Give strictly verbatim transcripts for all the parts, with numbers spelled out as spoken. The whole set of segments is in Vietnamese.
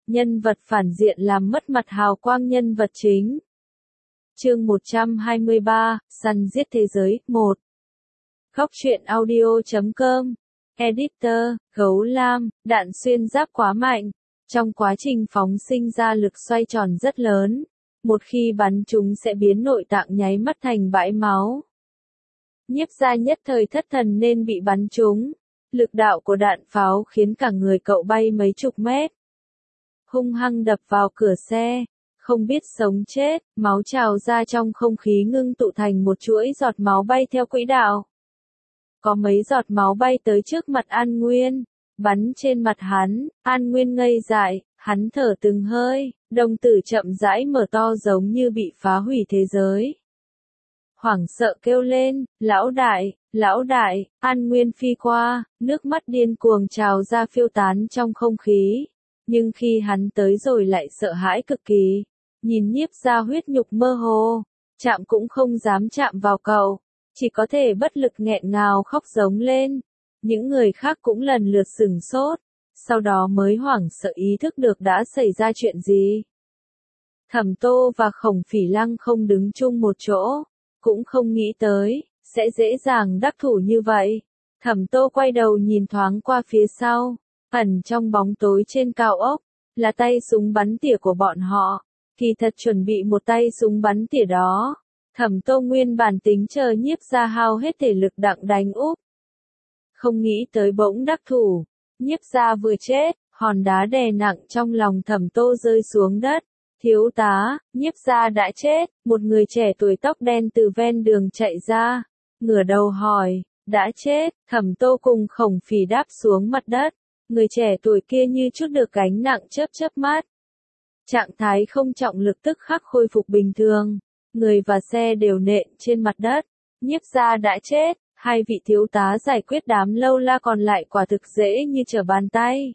nhân vật phản diện làm mất mặt hào quang nhân vật chính. Chương một trăm hai mươi ba, Săn giết thế giới, một. Góc truyện audio chấm com. Editor, Gấu Lam, đạn xuyên giáp quá mạnh. Trong quá trình phóng sinh ra lực xoay tròn rất lớn. Một khi bắn chúng sẽ biến nội tạng nháy mắt thành bãi máu. Nhiếp gia nhất thời thất thần nên bị bắn trúng. Lực đạo của đạn pháo khiến cả người cậu bay mấy chục mét. Hung hăng đập vào cửa xe. Không biết sống chết, máu trào ra trong không khí ngưng tụ thành một chuỗi giọt máu bay theo quỹ đạo. Có mấy giọt máu bay tới trước mặt An Nguyên, bắn trên mặt hắn, An Nguyên ngây dại, hắn thở từng hơi, đồng tử chậm rãi mở to giống như bị phá hủy thế giới. Hoảng sợ kêu lên, lão đại, lão đại, An Nguyên phi qua, nước mắt điên cuồng trào ra phiêu tán trong không khí. Nhưng khi hắn tới rồi lại sợ hãi cực kỳ, nhìn Nhiếp gia huyết nhục mơ hồ, chạm cũng không dám chạm vào cậu, chỉ có thể bất lực nghẹn ngào khóc giống lên. Những người khác cũng lần lượt sửng sốt, sau đó mới hoảng sợ ý thức được đã xảy ra chuyện gì. Thẩm Tô và Khổng Phỉ Lăng không đứng chung một chỗ, cũng không nghĩ tới, sẽ dễ dàng đắc thủ như vậy. Thẩm Tô quay đầu nhìn thoáng qua phía sau, ẩn trong bóng tối trên cao ốc, là tay súng bắn tỉa của bọn họ. Kỳ thật chuẩn bị một tay súng bắn tỉa đó. Thẩm Tô nguyên bản tính chờ Nhiếp gia hao hết thể lực đặng đánh úp. Không nghĩ tới bỗng đắc thủ. Nhiếp gia vừa chết, hòn đá đè nặng trong lòng Thẩm Tô rơi xuống đất. Thiếu tá, Nhiếp gia đã chết. Một người trẻ tuổi tóc đen từ ven đường chạy ra, ngửa đầu hỏi, đã chết. Thẩm Tô cùng Khổng Phỉ đáp xuống mặt đất. Người trẻ tuổi kia như chút được gánh nặng chớp chớp mắt. Trạng thái không trọng lực tức khắc khôi phục bình thường. Người và xe đều nện trên mặt đất. Nhiếp gia đã chết. Hai vị thiếu tá giải quyết đám lâu la còn lại quả thực dễ như trở bàn tay.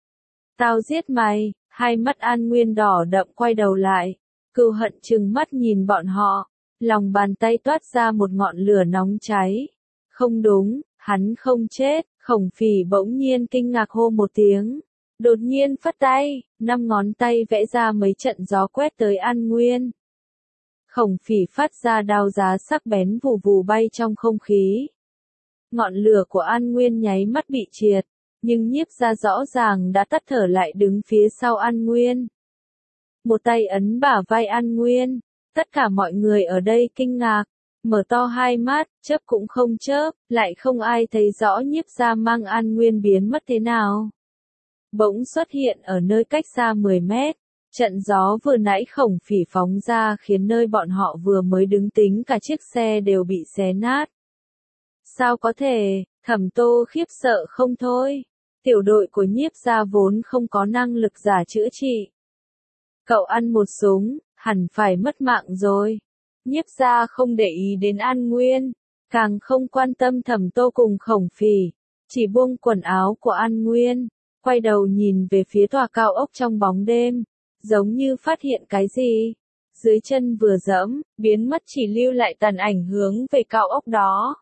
Tao giết mày. Hai mắt An Nguyên đỏ đậm quay đầu lại. Cừu hận trừng mắt nhìn bọn họ. Lòng bàn tay toát ra một ngọn lửa nóng cháy. Không đúng, hắn không chết. Khổng Phỉ bỗng nhiên kinh ngạc hô một tiếng. Đột nhiên phất tay, năm ngón tay vẽ ra mấy trận gió quét tới An Nguyên. Khổng Phỉ phát ra đao giá sắc bén vù vù bay trong không khí. Ngọn lửa của An Nguyên nháy mắt bị triệt, nhưng Nhiếp gia rõ ràng đã tắt thở lại đứng phía sau An Nguyên. Một tay ấn bả vai An Nguyên, tất cả mọi người ở đây kinh ngạc, mở to hai mắt, chớp cũng không chớp, lại không ai thấy rõ Nhiếp gia mang An Nguyên biến mất thế nào. Bỗng xuất hiện ở nơi cách xa mười mét, trận gió vừa nãy Khổng Phỉ phóng ra khiến nơi bọn họ vừa mới đứng tính cả chiếc xe đều bị xé nát. Sao có thể, Thẩm Tô khiếp sợ không thôi, tiểu đội của Nhiếp gia vốn không có năng lực giả chữa trị. Cậu ăn một súng, hẳn phải mất mạng rồi. Nhiếp gia không để ý đến An Nguyên, càng không quan tâm Thẩm Tô cùng Khổng Phỉ, chỉ buông quần áo của An Nguyên. Quay đầu nhìn về phía tòa cao ốc trong bóng đêm, giống như phát hiện cái gì. Dưới chân vừa dẫm, biến mất chỉ lưu lại tàn ảnh hướng về cao ốc đó.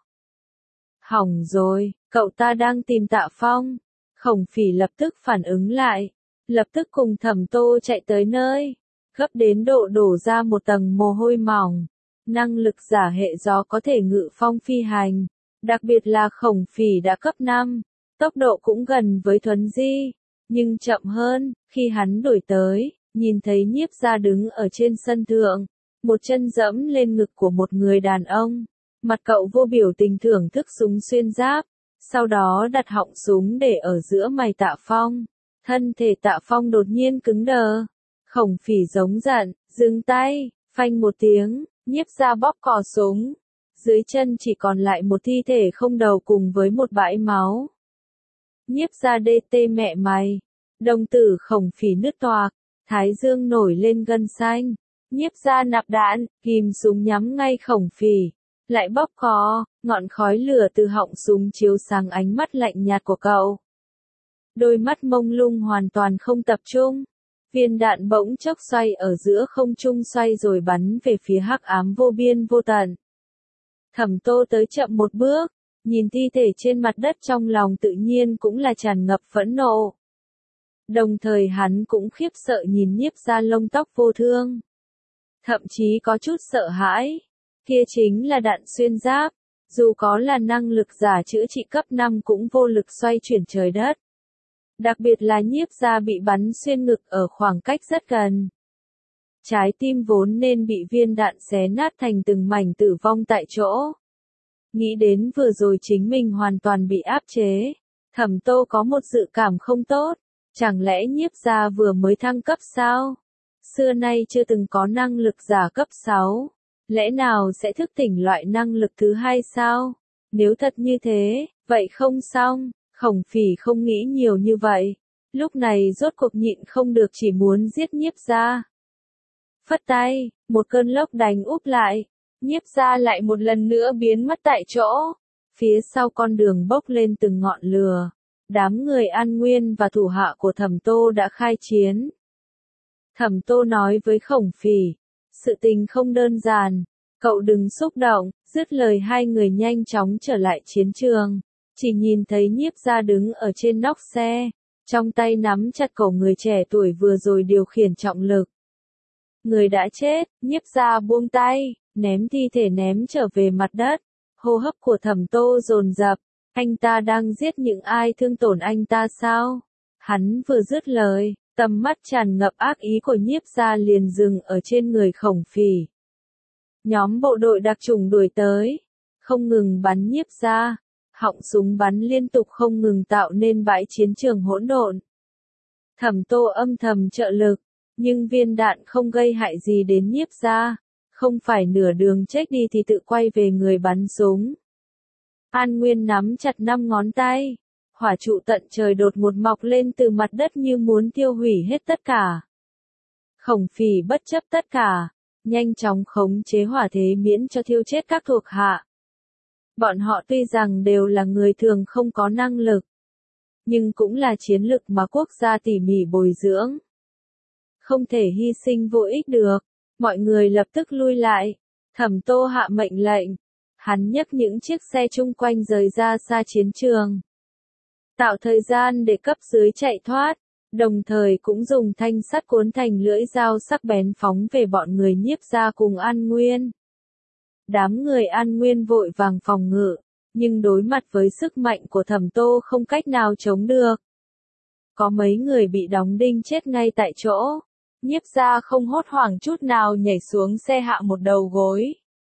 Hỏng rồi, cậu ta đang tìm Tạ Phong. Khổng Phỉ lập tức phản ứng lại, lập tức cùng Thẩm Tô chạy tới nơi, gấp đến độ đổ ra một tầng mồ hôi mỏng. Năng lực giả hệ gió có thể ngự phong phi hành, đặc biệt là Khổng Phỉ đã cấp năm. Tốc độ cũng gần với Thuấn Di, nhưng chậm hơn. Khi hắn đuổi tới, nhìn thấy Nhiếp gia đứng ở trên sân thượng, một chân dẫm lên ngực của một người đàn ông. Mặt cậu vô biểu tình thưởng thức súng xuyên giáp, sau đó đặt họng súng để ở giữa mày Tạ Phong. Thân thể Tạ Phong đột nhiên cứng đờ. Khổng Phỉ giống giận, dừng tay, phanh một tiếng, Nhiếp gia bóp cò súng. Dưới chân chỉ còn lại một thi thể không đầu cùng với một bãi máu. Nhiếp gia đê tê mẹ mày. Đồng tử Khổng Phỉ nứt toạc, thái dương nổi lên gân xanh. Nhiếp gia nạp đạn, ghim súng nhắm ngay Khổng Phỉ. Lại bóp cò, ngọn khói lửa từ họng súng chiếu sáng ánh mắt lạnh nhạt của cậu. Đôi mắt mông lung hoàn toàn không tập trung. Viên đạn bỗng chốc xoay ở giữa không trung xoay rồi bắn về phía hắc ám vô biên vô tận. Thẩm Tô tới chậm một bước. Nhìn thi thể trên mặt đất trong lòng tự nhiên cũng là tràn ngập phẫn nộ. Đồng thời hắn cũng khiếp sợ nhìn Nhiếp Gia lông tóc vô thương. Thậm chí có chút sợ hãi. Kia chính là đạn xuyên giáp. Dù có là năng lực giả chữa trị cấp năm cũng vô lực xoay chuyển trời đất. Đặc biệt là Nhiếp Gia bị bắn xuyên ngực ở khoảng cách rất gần. Trái tim vốn nên bị viên đạn xé nát thành từng mảnh tử vong tại chỗ. Nghĩ đến vừa rồi chính mình hoàn toàn bị áp chế. Thẩm Tô có một dự cảm không tốt. Chẳng lẽ Nhiếp Gia vừa mới thăng cấp sao? Xưa nay chưa từng có năng lực giả cấp sáu. Lẽ nào sẽ thức tỉnh loại năng lực thứ hai sao? Nếu thật như thế, vậy không xong. Khổng Phỉ không nghĩ nhiều như vậy. Lúc này rốt cuộc nhịn không được chỉ muốn giết Nhiếp Gia. Phất tay, một cơn lốc đánh úp lại. Nhiếp Gia lại một lần nữa biến mất tại chỗ. Phía sau con đường bốc lên từng ngọn lửa. Đám người An Nguyên và thủ hạ của Thẩm Tô đã khai chiến. Thẩm Tô nói với Khổng Phỉ, sự tình không đơn giản, cậu đừng xúc động. Dứt lời hai người nhanh chóng trở lại chiến trường. Chỉ nhìn thấy Nhiếp Gia đứng ở trên nóc xe, trong tay nắm chặt cổ người trẻ tuổi vừa rồi điều khiển trọng lực. Người đã chết, Nhiếp Gia buông tay, ném thi thể ném trở về mặt đất. Hô hấp của Thẩm Tô dồn dập. Anh ta đang giết những ai thương tổn anh ta sao? Hắn vừa dứt lời, tầm mắt tràn ngập ác ý của Nhiếp Gia liền dừng ở trên người Khổng Phỉ. Nhóm bộ đội đặc chủng đuổi tới, không ngừng bắn Nhiếp Gia, họng súng bắn liên tục không ngừng tạo nên bãi chiến trường hỗn độn. Thẩm Tô âm thầm trợ lực, nhưng viên đạn không gây hại gì đến Nhiếp Gia, không phải nửa đường chết đi thì tự quay về người bắn súng. An Nguyên nắm chặt năm ngón tay, hỏa trụ tận trời đột ngột mọc lên từ mặt đất như muốn tiêu hủy hết tất cả. Khổng Phỉ bất chấp tất cả, nhanh chóng khống chế hỏa thế miễn cho thiêu chết các thuộc hạ. Bọn họ tuy rằng đều là người thường không có năng lực, nhưng cũng là chiến lực mà quốc gia tỉ mỉ bồi dưỡng. Không thể hy sinh vô ích được, mọi người lập tức lui lại. Thẩm Tô hạ mệnh lệnh. Hắn nhấc những chiếc xe chung quanh rời ra xa chiến trường. Tạo thời gian để cấp dưới chạy thoát, đồng thời cũng dùng thanh sắt cuốn thành lưỡi dao sắc bén phóng về bọn người Nhiếp Gia cùng An Nguyên. Đám người An Nguyên vội vàng phòng ngự, nhưng đối mặt với sức mạnh của Thẩm Tô không cách nào chống được. Có mấy người bị đóng đinh chết ngay tại chỗ. Nhiếp Gia không hốt hoảng chút nào nhảy xuống xe hạ một đầu gối.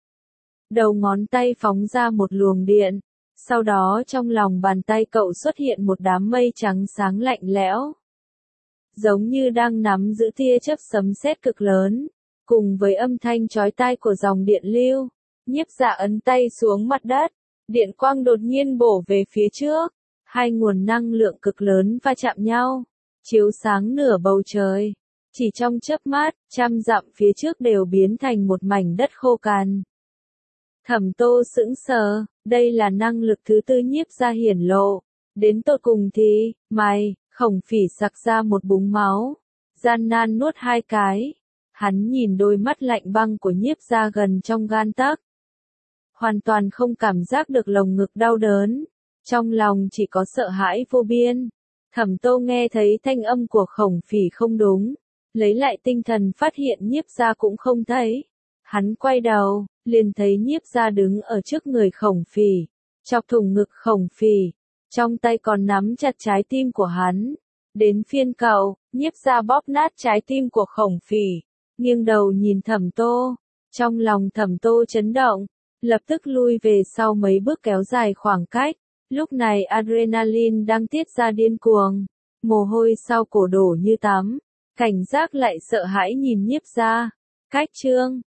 Đầu ngón tay phóng ra một luồng điện, sau đó trong lòng bàn tay cậu xuất hiện một đám mây trắng sáng lạnh lẽo. Giống như đang nắm giữ tia chớp sấm sét cực lớn, cùng với âm thanh chói tai của dòng điện lưu. Nhiếp Gia ấn tay xuống mặt đất, điện quang đột nhiên bổ về phía trước. Hai nguồn năng lượng cực lớn va chạm nhau, chiếu sáng nửa bầu trời. Chỉ trong chớp mắt, trăm dặm phía trước đều biến thành một mảnh đất khô cằn. Thẩm Tô sững sờ, đây là năng lực thứ tư Nhiếp Gia hiển lộ. Đến tột cùng thì, mày, Khổng Phỉ sặc ra một búng máu, gian nan nuốt hai cái. Hắn nhìn đôi mắt lạnh băng của Nhiếp Gia gần trong gan tấc. Hoàn toàn không cảm giác được lồng ngực đau đớn, trong lòng chỉ có sợ hãi vô biên. Thẩm Tô nghe thấy thanh âm của Khổng Phỉ không đúng, lấy lại tinh thần phát hiện Nhiếp Gia cũng không thấy. Hắn quay đầu, liền thấy Nhiếp Gia đứng ở trước người Khổng Phỉ, chọc thủng ngực Khổng Phỉ, trong tay còn nắm chặt trái tim của hắn. Đến phiên cậu, Nhiếp Gia bóp nát trái tim của Khổng Phỉ, nghiêng đầu nhìn Thẩm Tô, trong lòng Thẩm Tô chấn động, lập tức lui về sau mấy bước kéo dài khoảng cách. Lúc này adrenaline đang tiết ra điên cuồng, mồ hôi sau cổ đổ như tắm, cảnh giác lại sợ hãi nhìn Nhiếp Gia. Cách chương